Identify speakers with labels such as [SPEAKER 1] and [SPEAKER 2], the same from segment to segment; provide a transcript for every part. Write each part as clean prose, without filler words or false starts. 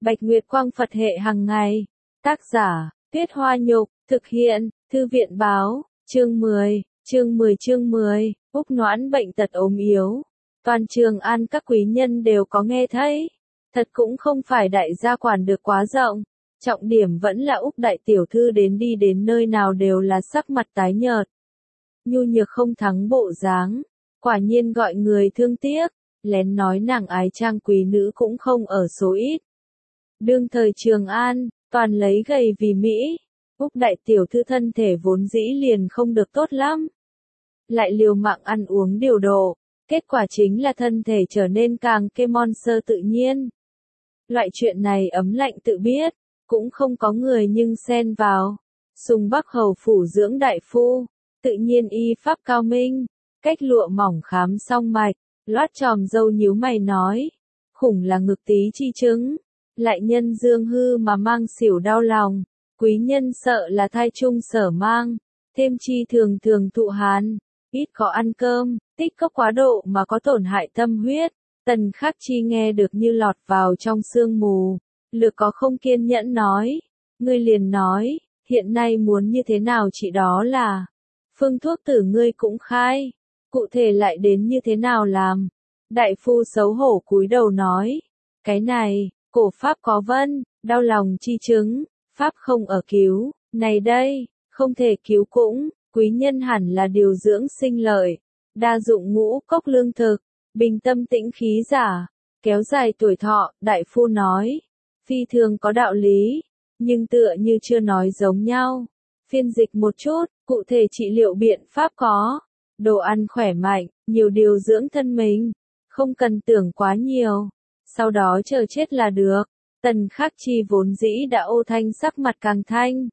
[SPEAKER 1] Bạch Nguyệt Quang Phật hệ hàng ngày. Tác giả, Tuyết Hoa Nhục, thực hiện, Thư viện Báo, chương 10, Úc Noãn bệnh tật ốm yếu. Toàn Trường An các quý nhân đều có nghe thấy. Thật cũng không phải đại gia quản được quá rộng. Trọng điểm vẫn là Úc đại tiểu thư đến đi đến nơi nào đều là sắc mặt tái nhợt. Nhu nhược không thắng bộ dáng. Quả nhiên gọi người thương tiếc. Lén nói nàng ái trang quý nữ cũng không ở số ít. Đương thời Trường An, toàn lấy gầy vì Mỹ. Úc đại tiểu thư thân thể vốn dĩ liền không được tốt lắm. Lại liều mạng ăn uống điều độ. Kết quả chính là thân thể trở nên càng monster tự nhiên. Loại chuyện này ấm lạnh tự biết. Cũng không có người nhưng xen vào. Sùng Bắc hầu phủ dưỡng đại phu. Tự nhiên y pháp cao minh. Cách lụa mỏng khám xong mạch. Loát tròm dâu nhíu mày nói. Khủng là ngực tí chi chứng. Lại nhân dương hư mà mang xỉu đau lòng. Quý nhân sợ là thai chung sở mang. Thêm chi thường thường thụ hàn. Ít có ăn cơm. Tích cốc quá độ mà có tổn hại tâm huyết. Tần Khắc Chi nghe được như lọt vào trong sương mù. Lược có không kiên nhẫn nói. Ngươi liền nói. Hiện nay muốn như thế nào chỉ đó là. Phương thuốc tử ngươi cũng khai. Cụ thể lại đến như thế nào làm. Đại phu xấu hổ cúi đầu nói. Cái này, cổ pháp có vân, đau lòng chi chứng. Pháp không ở cứu. Này đây, không thể cứu cũng. Quý nhân hẳn là điều dưỡng sinh lợi. Đa dụng ngũ cốc lương thực. Bình tâm tĩnh khí giả. Kéo dài tuổi thọ, đại phu nói. Phi thường có đạo lý. Nhưng tựa như chưa nói giống nhau. Phiên dịch một chút, cụ thể trị liệu biện pháp có. Đồ ăn khỏe mạnh, nhiều điều dưỡng thân mình. Không cần tưởng quá nhiều. Sau đó chờ chết là được. Tần Khắc Chi vốn dĩ đã ô thanh sắc mặt càng thanh.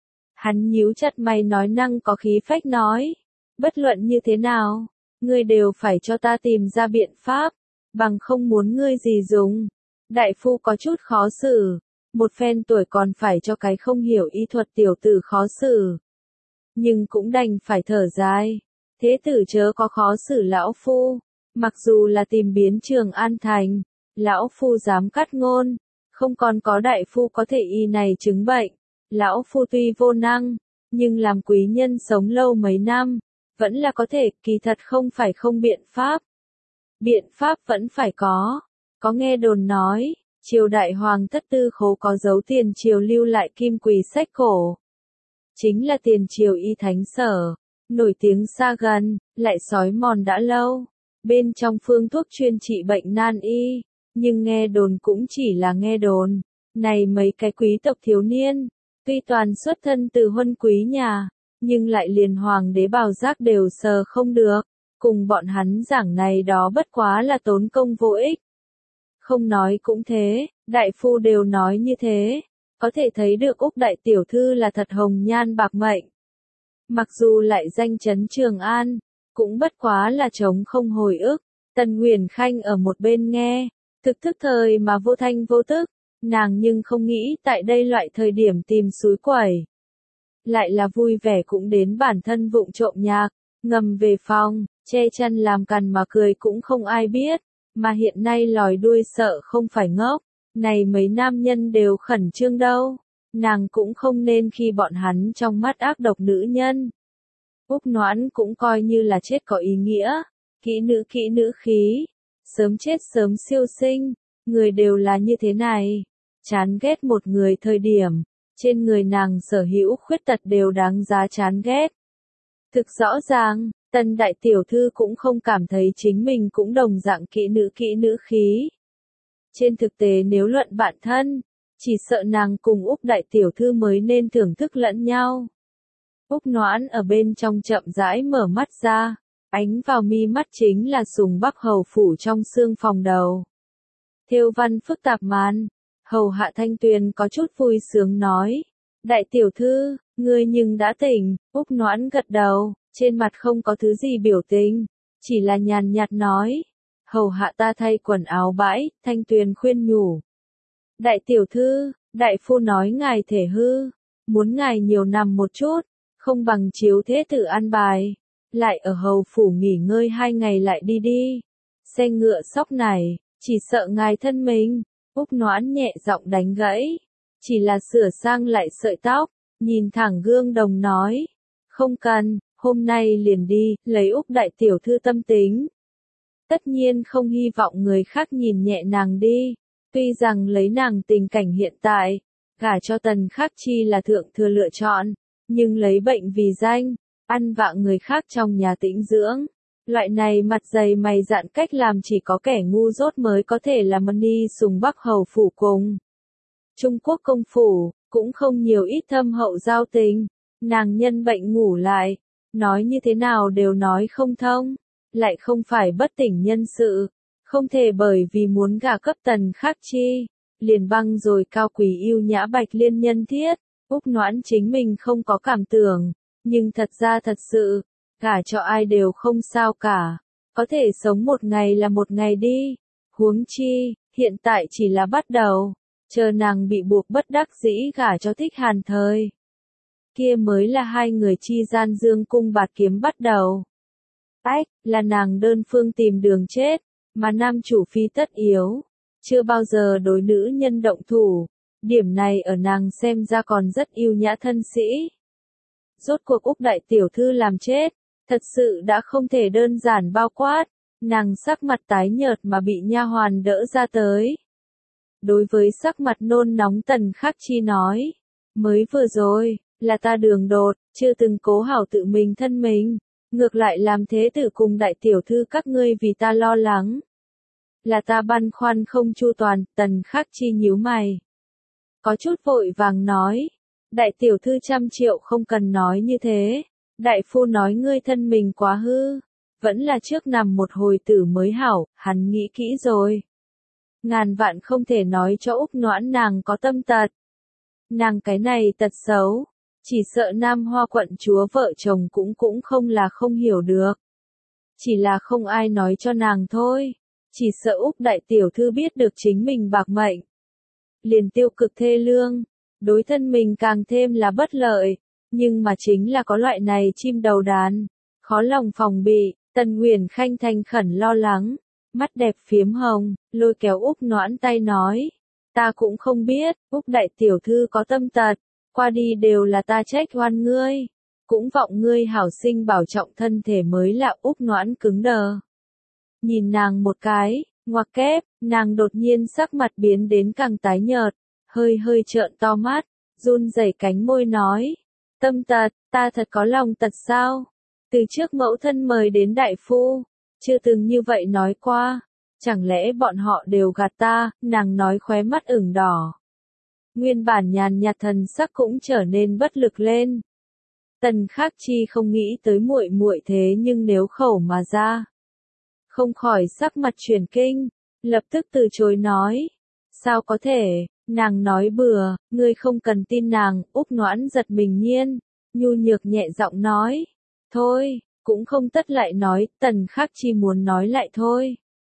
[SPEAKER 1] Hắn nhíu chặt mày nói năng có khí phách nói. Bất luận như thế nào, ngươi đều phải cho ta tìm ra biện pháp. Bằng không muốn ngươi gì dùng. Đại phu có chút khó xử. Một phen tuổi còn phải cho cái không hiểu y thuật tiểu tử khó xử. Nhưng cũng đành phải thở dài. Thế tử chớ có khó xử lão phu. Mặc dù là tìm biến Trường An thành. Lão phu dám cắt ngôn. Không còn có đại phu có thể y này chứng bệnh. Lão phu tuy vô năng. Nhưng làm quý nhân sống lâu mấy năm. Vẫn là có thể, kỳ thật không phải không biện pháp. Biện pháp vẫn phải có. Có nghe đồn nói. Triều đại hoàng thất tư khố có dấu tiền triều lưu lại kim quỳ sách cổ. Chính là tiền triều y thánh sở. Nổi tiếng xa gần, lại sói mòn đã lâu. Bên trong phương thuốc chuyên trị bệnh nan y. Nhưng nghe đồn cũng chỉ là nghe đồn. Này mấy cái quý tộc thiếu niên. Tuy toàn xuất thân từ huân quý nhà. Nhưng lại liền hoàng đế bào giác đều sờ không được. Cùng bọn hắn giảng này đó bất quá là tốn công vô ích. Không nói cũng thế, đại phu đều nói như thế. Có thể thấy được Úc đại tiểu thư là thật hồng nhan bạc mệnh. Mặc dù lại danh chấn Trường An, cũng bất quá là trống không hồi ức. Tần Nguyền Khanh ở một bên nghe, thực thức thời mà vô thanh vô tức, nàng nhưng không nghĩ tại đây loại thời điểm tìm suối quẩy. Lại là vui vẻ cũng đến bản thân vụng trộm nhạc, ngầm về phòng, che chăn làm cằn mà cười cũng không ai biết. Mà hiện nay lòi đuôi sợ không phải ngốc, này mấy nam nhân đều khẩn trương đâu, nàng cũng không nên khi bọn hắn trong mắt ác độc nữ nhân. Úc Noãn cũng coi như là chết có ý nghĩa, kỹ nữ khí, sớm chết sớm siêu sinh, người đều là như thế này, chán ghét một người thời điểm, trên người nàng sở hữu khuyết tật đều đáng giá chán ghét. Thực rõ ràng. Tần đại tiểu thư cũng không cảm thấy chính mình cũng đồng dạng kỹ nữ khí. Trên thực tế nếu luận bạn thân, chỉ sợ nàng cùng Úc đại tiểu thư mới nên thưởng thức lẫn nhau. Úc Noãn ở bên trong chậm rãi mở mắt ra, ánh vào mi mắt chính là Sùng Bắc hầu phủ trong xương phòng đầu. Thêu văn phức tạp màn, hầu hạ Thanh Tuyền có chút vui sướng nói. Đại tiểu thư, ngươi nhưng đã tỉnh, Úc Noãn gật đầu. Trên mặt không có thứ gì biểu tình, chỉ là nhàn nhạt nói. Hầu hạ ta thay quần áo bãi, Thanh Tuyền khuyên nhủ. Đại tiểu thư, đại phu nói ngài thể hư, muốn ngài nhiều nằm một chút, không bằng chiếu thế tử an bài. Lại ở hầu phủ nghỉ ngơi 2 ngày lại đi đi. Xe ngựa sóc này, chỉ sợ ngài thân mình. Úc Noãn nhẹ giọng đánh gãy. Chỉ là sửa sang lại sợi tóc, nhìn thẳng gương đồng nói. Không cần, hôm nay liền đi, lấy Úc đại tiểu thư tâm tính. Tất nhiên không hy vọng người khác nhìn nhẹ nàng đi. Tuy rằng lấy nàng tình cảnh hiện tại, gả cho Tần Khắc Chi là thượng thừa lựa chọn, nhưng lấy bệnh vì danh, ăn vạ người khác trong nhà tĩnh dưỡng. Loại này mặt dày mày dạn cách làm chỉ có kẻ ngu dốt mới có thể làm Mani Sùng Bắc hầu phủ cùng. Trung Quốc công phủ, cũng không nhiều ít thâm hậu giao tình. Nàng nhân bệnh ngủ lại, nói như thế nào đều nói không thông, lại không phải bất tỉnh nhân sự. Không thể bởi vì muốn gả cấp Tần Khắc Chi, liền băng rồi cao quý yêu nhã Bạch Liên nhân thiết. Úc Noãn chính mình không có cảm tưởng, nhưng thật ra thật sự, gả cho ai đều không sao cả, có thể sống một ngày là một ngày đi. Huống chi, hiện tại chỉ là bắt đầu, chờ nàng bị buộc bất đắc dĩ gả cho Thích Hàn thời. Kia mới là hai người chi gian dương cung bạt kiếm bắt đầu. Ách, là nàng đơn phương tìm đường chết, mà nam chủ phi tất yếu, chưa bao giờ đối nữ nhân động thủ, điểm này ở nàng xem ra còn rất yêu nhã thân sĩ. Rốt cuộc Úc đại tiểu thư làm chết, thật sự đã không thể đơn giản bao quát, nàng sắc mặt tái nhợt mà bị nha hoàn đỡ ra tới. Đối với sắc mặt nôn nóng Tần Khắc Chi nói, mới vừa rồi, là ta đường đột, chưa từng cố hảo tự mình thân mình, ngược lại làm thế tử cùng đại tiểu thư các ngươi vì ta lo lắng. Là ta băn khoăn không chu toàn, Tần Khắc Chi nhíu mày. Có chút vội vàng nói, đại tiểu thư 100 triệu không cần nói như thế, đại phu nói ngươi thân mình quá hư, vẫn là trước nằm một hồi tử mới hảo, hắn nghĩ kỹ rồi. Ngàn vạn không thể nói cho Úc Noãn nàng có tâm tật. Nàng cái này tật xấu, chỉ sợ Nam Hoa quận chúa vợ chồng cũng không là không hiểu được. Chỉ là không ai nói cho nàng thôi, chỉ sợ Úc đại tiểu thư biết được chính mình bạc mệnh. Liền tiêu cực thê lương, đối thân mình càng thêm là bất lợi, nhưng mà chính là có loại này chim đầu đàn, khó lòng phòng bị. Tần Huyền Khanh thành khẩn lo lắng, mắt đẹp phiếm hồng, lôi kéo Úc Noãn tay nói, ta cũng không biết, Úc đại tiểu thư có tâm tật, qua đi đều là ta trách oan ngươi, cũng vọng ngươi hảo sinh bảo trọng thân thể mới là. Úc Noãn cứng đờ. Nhìn nàng một cái, ngoặc kép, nàng đột nhiên sắc mặt biến đến càng tái nhợt, hơi trợn to mắt, run rẩy cánh môi nói, tâm tật, ta thật có lòng tật sao? Từ trước mẫu thân mời đến đại phu, chưa từng như vậy nói qua, chẳng lẽ bọn họ đều gạt ta, nàng nói khóe mắt ửng đỏ. Nguyên bản nhàn nhạt thần sắc cũng trở nên bất lực lên. Tần Khắc Chi không nghĩ tới muội muội thế nhưng nếu khẩu mà ra, không khỏi sắc mặt chuyển kinh, lập tức từ chối nói, sao có thể, nàng nói bừa, ngươi không cần tin nàng. Úc Noãn giật mình nhiên, nhu nhược nhẹ giọng nói, thôi, cũng không tất lại nói. Tần Khắc Chi muốn nói lại thôi,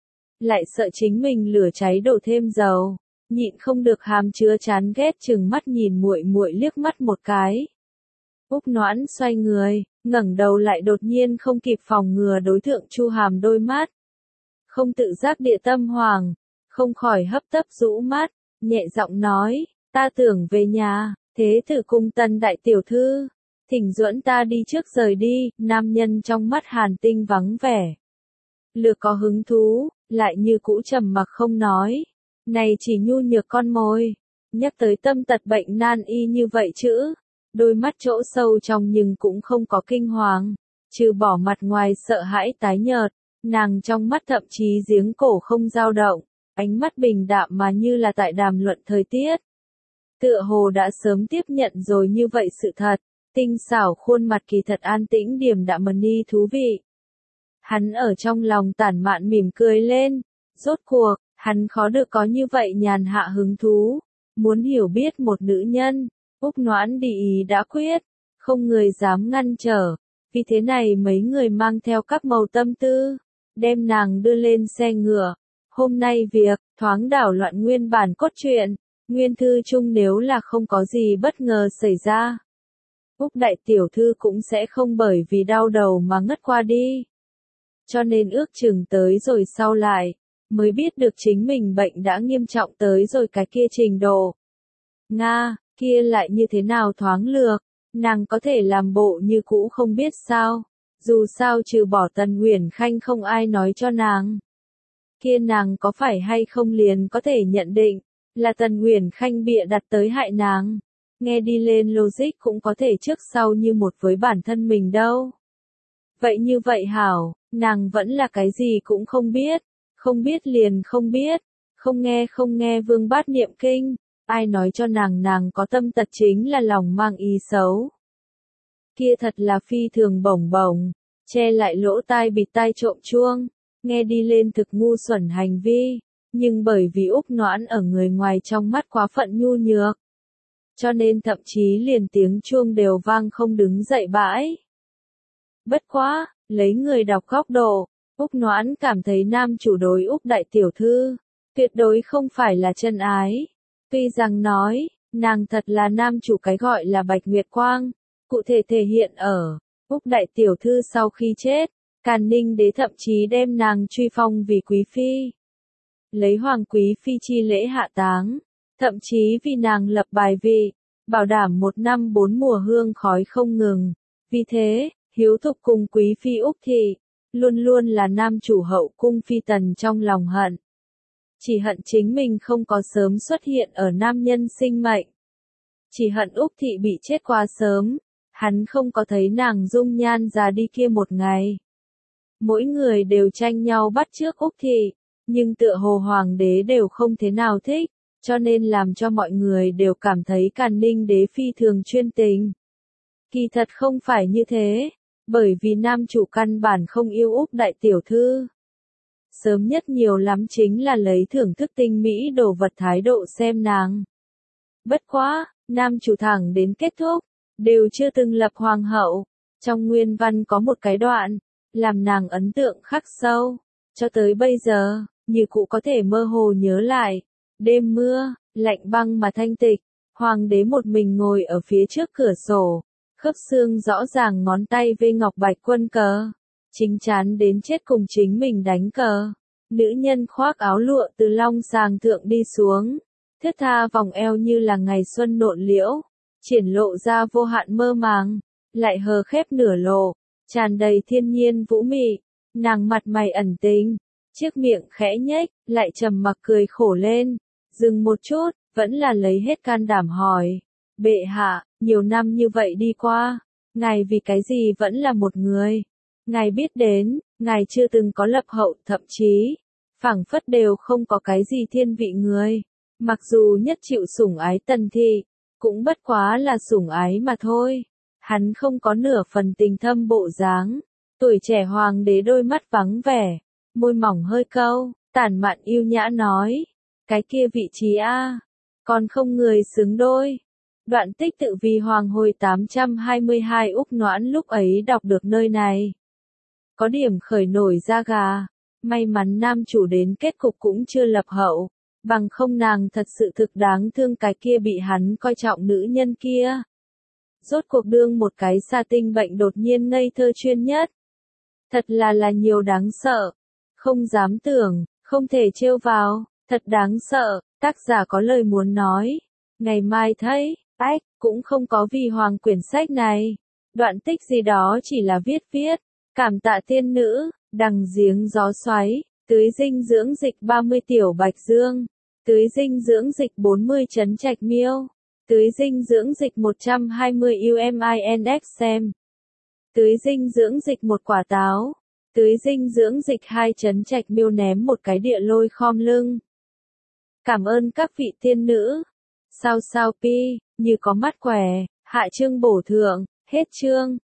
[SPEAKER 1] lại sợ chính mình lửa cháy đổ thêm dầu, nhịn không được hàm chứa chán ghét chừng mắt nhìn muội muội liếc mắt một cái. Úc Noãn xoay người, ngẩng đầu lại đột nhiên không kịp phòng ngừa đối tượng Chu Hàm đôi mắt. Không tự giác địa tâm hoàng, không khỏi hấp tấp rũ mắt, nhẹ giọng nói, ta tưởng về nhà, thế tử cung Tần đại tiểu thư, thỉnh duẫn ta đi trước rời đi. Nam nhân trong mắt Hàn Tinh vắng vẻ. Lược có hứng thú, lại như cũ trầm mặc không nói. Này chỉ nhu nhược con mồi, nhắc tới tâm tật bệnh nan y như vậy chữ, đôi mắt chỗ sâu trong nhưng cũng không có kinh hoàng, trừ bỏ mặt ngoài sợ hãi tái nhợt, nàng trong mắt thậm chí giếng cổ không dao động, ánh mắt bình đạm mà như là tại đàm luận thời tiết. Tựa hồ đã sớm tiếp nhận rồi như vậy sự thật, tinh xảo khuôn mặt kỳ thật an tĩnh điềm đạm Mani thú vị. Hắn ở trong lòng tản mạn mỉm cười lên, rốt cuộc, hắn khó được có như vậy nhàn hạ hứng thú, muốn hiểu biết một nữ nhân. Úc Noãn đi ý đã quyết, không người dám ngăn trở, vì thế này mấy người mang theo các màu tâm tư, đem nàng đưa lên xe ngựa. Hôm nay việc, thoáng đảo loạn nguyên bản cốt truyện, nguyên thư chung nếu là không có gì bất ngờ xảy ra. Úc đại tiểu thư cũng sẽ không bởi vì đau đầu mà ngất qua đi. Cho nên ước chừng tới rồi sau lại, mới biết được chính mình bệnh đã nghiêm trọng tới rồi cái kia trình độ. Nga, kia lại như thế nào thoáng lược, nàng có thể làm bộ như cũ không biết sao, dù sao trừ bỏ Tần Uyển Khanh không ai nói cho nàng. Kia nàng có phải hay không liền có thể nhận định, là Tần Uyển Khanh bịa đặt tới hại nàng. Nghe đi lên logic cũng có thể trước sau như một với bản thân mình đâu. Vậy như vậy hảo, nàng vẫn là cái gì cũng không biết liền không nghe Vương Bát niệm kinh, ai nói cho nàng có tâm tật chính là lòng mang ý xấu. Kia thật là phi thường bổng bổng, che lại lỗ tai bịt tai trộm chuông, nghe đi lên thực ngu xuẩn hành vi, nhưng bởi vì Úc Noãn ở người ngoài trong mắt quá phận nhu nhược, cho nên thậm chí liền tiếng chuông đều vang không đứng dậy bãi. Bất quá, lấy người đọc góc độ, Úc Noãn cảm thấy nam chủ đối Úc đại tiểu thư, tuyệt đối không phải là chân ái. Tuy rằng nói, nàng thật là nam chủ cái gọi là Bạch Nguyệt Quang, cụ thể thể hiện ở, Úc đại tiểu thư sau khi chết, Càn Ninh đế thậm chí đem nàng truy phong vì quý phi. Lấy hoàng quý phi chi lễ hạ táng, thậm chí vì nàng lập bài vị, bảo đảm 1 năm 4 mùa hương khói không ngừng. Vì thế, hiếu thục cùng quý phi Úc thị, luôn luôn là nam chủ hậu cung phi tần trong lòng hận. Chỉ hận chính mình không có sớm xuất hiện ở nam nhân sinh mệnh. Chỉ hận Úc thị bị chết quá sớm, hắn không có thấy nàng dung nhan già đi kia một ngày. Mỗi người đều tranh nhau bắt chước Úc thị, nhưng tựa hồ hoàng đế đều không thế nào thích, cho nên làm cho mọi người đều cảm thấy Càn Ninh đế phi thường chuyên tình. Kỳ thật không phải như thế, bởi vì nam chủ căn bản không yêu Úc đại tiểu thư. Sớm nhất nhiều lắm chính là lấy thưởng thức tinh mỹ đồ vật thái độ xem nàng. Bất quá, nam chủ thẳng đến kết thúc, đều chưa từng lập hoàng hậu. Trong nguyên văn có một cái đoạn, làm nàng ấn tượng khắc sâu. Cho tới bây giờ, như cụ có thể mơ hồ nhớ lại. Đêm mưa, lạnh băng mà thanh tịch, hoàng đế một mình ngồi ở phía trước cửa sổ, khớp xương rõ ràng ngón tay vê ngọc bạch quân cờ. Chính chán đến chết cùng chính mình đánh cờ. Nữ nhân khoác áo lụa từ long sàng thượng đi xuống, thướt tha vòng eo như là ngày xuân nộn liễu, triển lộ ra vô hạn mơ màng, lại hờ khép nửa lộ, tràn đầy thiên nhiên vũ mị. Nàng mặt mày ẩn tình, chiếc miệng khẽ nhếch, lại trầm mặc cười khổ lên, dừng một chút, vẫn là lấy hết can đảm hỏi, bệ hạ, nhiều năm như vậy đi qua, ngài vì cái gì vẫn là một người? Ngài biết đến, ngài chưa từng có lập hậu, thậm chí, phảng phất đều không có cái gì thiên vị người. Mặc dù nhất chịu sủng ái Tần thị, cũng bất quá là sủng ái mà thôi. Hắn không có nửa phần tình thâm bộ dáng. Tuổi trẻ hoàng đế đôi mắt vắng vẻ, môi mỏng hơi câu, tản mạn yêu nhã nói, cái kia vị trí còn không người xứng đôi. Đoạn tích tự vì hoàng hồi 822 Úc Noãn lúc ấy đọc được nơi này. Có điểm khởi nổi da gà, may mắn nam chủ đến kết cục cũng chưa lập hậu, bằng không nàng thật sự thực đáng thương cái kia bị hắn coi trọng nữ nhân kia. Rốt cuộc đương một cái sa tinh bệnh đột nhiên ngây thơ chuyên nhất. Thật là nhiều đáng sợ, không dám tưởng, không thể trêu vào, thật đáng sợ, tác giả có lời muốn nói. Ngày mai thấy, cũng không có vì hoàng quyển sách này. Đoạn tích gì đó chỉ là viết. Cảm tạ tiên nữ, đằng giếng gió xoáy, tưới dinh dưỡng dịch 30 tiểu bạch dương, tưới dinh dưỡng dịch 40 trấn trạch miêu, tưới dinh dưỡng dịch 120 UMINX xem, tưới dinh dưỡng dịch 1 quả táo, tưới dinh dưỡng dịch 2 trấn trạch miêu ném một cái địa lôi khom lưng. Cảm ơn các vị tiên nữ. Sao pi, như có mắt quẻ, hạ chương bổ thượng, hết chương.